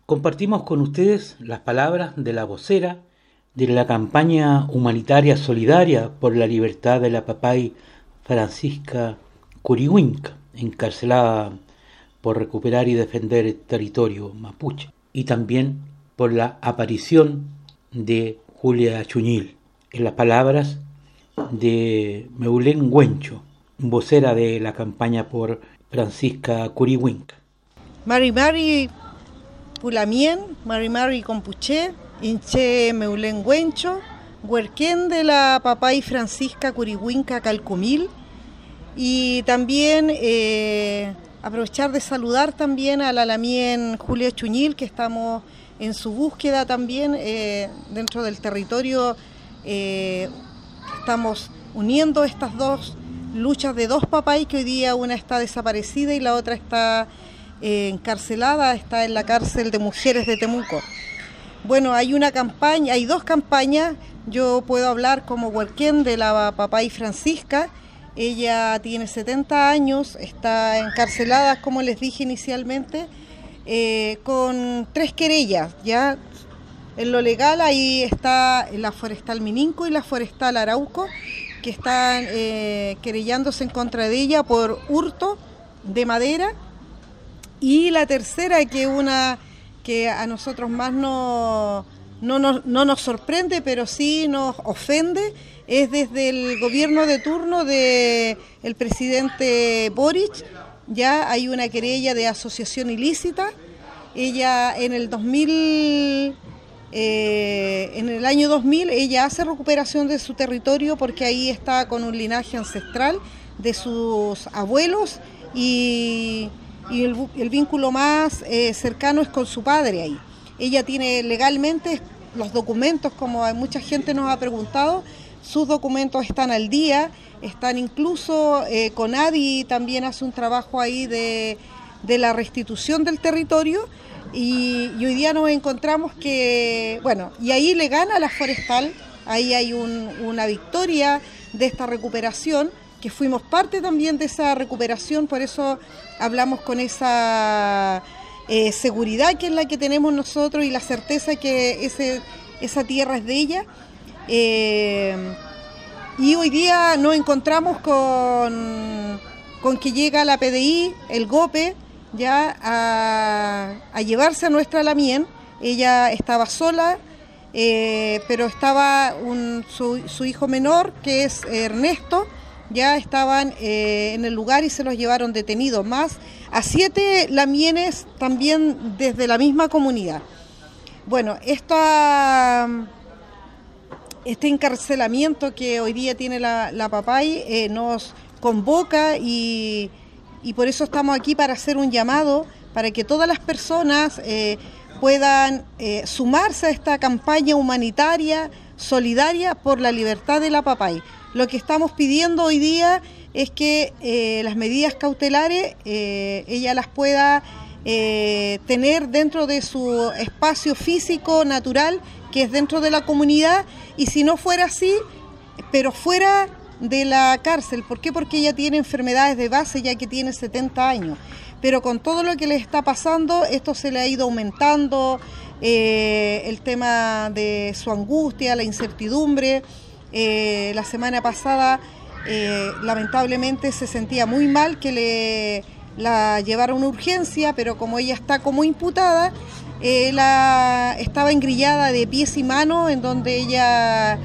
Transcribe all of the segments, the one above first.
Compartimos con ustedes las palabras de la vocera de la campaña humanitaria solidaria por la libertad de la papay Francisca Curihuinca, encarcelada por recuperar y defender el territorio mapuche, y también por la aparición de Julia Chuñil, en las palabras de Meulén Huencho, vocera de la campaña por Francisca Curihuinca. Mari Mari Pulamien, Mari Mari Compuché, Inche Meulén Huencho, Huerquén de la papay Francisca Curihuinca Calcumil, y también aprovechar de saludar también a la lamien Julia Chuñil, que estamos en su búsqueda también dentro del territorio. Estamos uniendo estas dos luchas de dos papay, que hoy día una está desaparecida y la otra está encarcelada, está en la cárcel de mujeres de Temuco. Bueno, hay una campaña, hay dos campañas. Yo puedo hablar como huerquén de la papay Francisca. Ella tiene 70 años, está encarcelada, como les dije inicialmente, con 3 querellas, ¿ya? En lo legal ahí está la Forestal Mininco y la Forestal Arauco, que están querellándose en contra de ella por hurto de madera. Y la tercera, que una que a nosotros más no nos sorprende, pero sí nos ofende, es desde el gobierno de turno del presidente Boric. Ya hay una querella de asociación ilícita. Ella en el año 2000, ella hace recuperación de su territorio porque ahí está con un linaje ancestral de sus abuelos y el vínculo más cercano es con su padre ahí. Ella tiene legalmente los documentos, como mucha gente nos ha preguntado, sus documentos están al día, están incluso CONADI también hace un trabajo ahí de la restitución del territorio, y hoy día nos encontramos que, bueno, y ahí le gana la Forestal, ahí hay una victoria de esta recuperación, que fuimos parte también de esa recuperación, por eso hablamos con esa seguridad que es la que tenemos nosotros y la certeza que esa tierra es de ella. Y hoy día nos encontramos con que llega la PDI, el GOPE, ya a llevarse a nuestra lamien. Ella estaba sola, pero estaba su hijo menor, que es Ernesto. Ya estaban en el lugar y se los llevaron detenidos, más a 7 lamienes también desde la misma comunidad. Bueno, este encarcelamiento que hoy día tiene la papay nos convoca y por eso estamos aquí, para hacer un llamado para que todas las personas puedan sumarse a esta campaña humanitaria, solidaria por la libertad de la papay. Lo que estamos pidiendo hoy día es que las medidas cautelares ella las pueda tener dentro de su espacio físico natural, que es dentro de la comunidad, y si no fuera así, pero fuera de la cárcel. ¿Por qué? Porque ella tiene enfermedades de base, ya que tiene 70 años. Pero con todo lo que le está pasando, esto se le ha ido aumentando, el tema de su angustia, la incertidumbre. La semana pasada lamentablemente se sentía muy mal, que la llevaron a urgencia, pero como ella está como imputada, estaba engrillada de pies y manos, en donde ella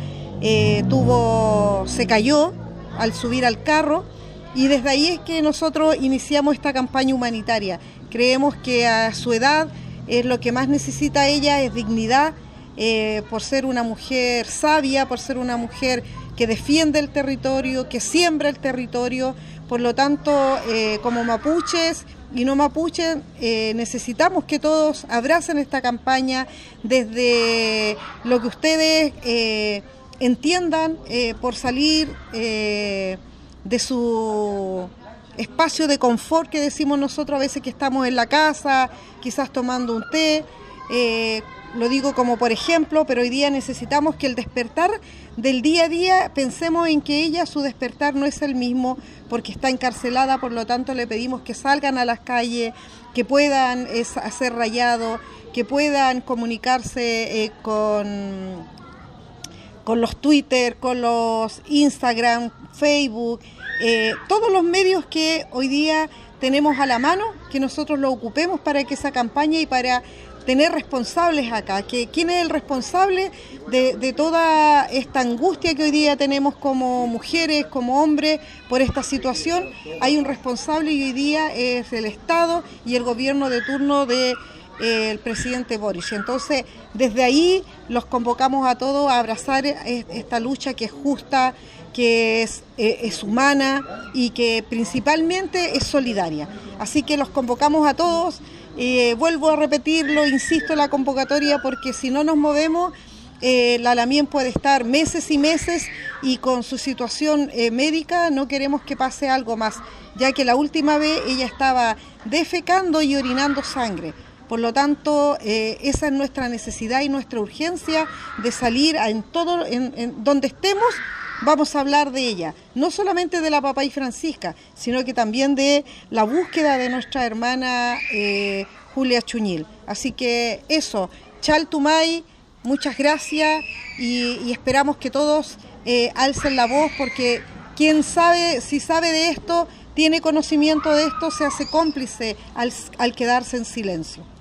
se cayó al subir al carro, y desde ahí es que nosotros iniciamos esta campaña humanitaria. Creemos que a su edad lo que más necesita ella es dignidad, por ser una mujer sabia, por ser una mujer que defiende el territorio, que siembra el territorio. Por lo tanto, como mapuches y no mapuches, necesitamos que todos abracen esta campaña desde lo que ustedes entiendan, por salir de su espacio de confort, que decimos nosotros a veces, que estamos en la casa, quizás tomando un té, lo digo como por ejemplo, pero hoy día necesitamos que el despertar del día a día, pensemos en que ella, su despertar no es el mismo porque está encarcelada, por lo tanto le pedimos que salgan a las calles, que puedan hacer rayado, que puedan comunicarse con los Twitter, con los Instagram, Facebook, todos los medios que hoy día tenemos a la mano, que nosotros lo ocupemos para que esa campaña y para tener responsables acá, que quién es el responsable de toda esta angustia que hoy día tenemos como mujeres, como hombres, por esta situación. Hay un responsable y hoy día es el Estado y el gobierno de turno del presidente Boric. Entonces, desde ahí los convocamos a todos a abrazar esta lucha que es justa, que es humana y que principalmente es solidaria. Así que los convocamos a todos. Vuelvo a repetirlo, insisto en la convocatoria, porque si no nos movemos, la Lamien puede estar meses y meses y con su situación médica no queremos que pase algo más, ya que la última vez ella estaba defecando y orinando sangre. Por lo tanto, esa es nuestra necesidad y nuestra urgencia de salir en donde estemos. Vamos a hablar de ella, no solamente de la Papay Francisca, sino que también de la búsqueda de nuestra hermana Julia Chuñil. Así que eso, Chaltumay, muchas gracias y esperamos que todos alcen la voz, porque quien sabe, si sabe de esto, tiene conocimiento de esto, se hace cómplice al quedarse en silencio.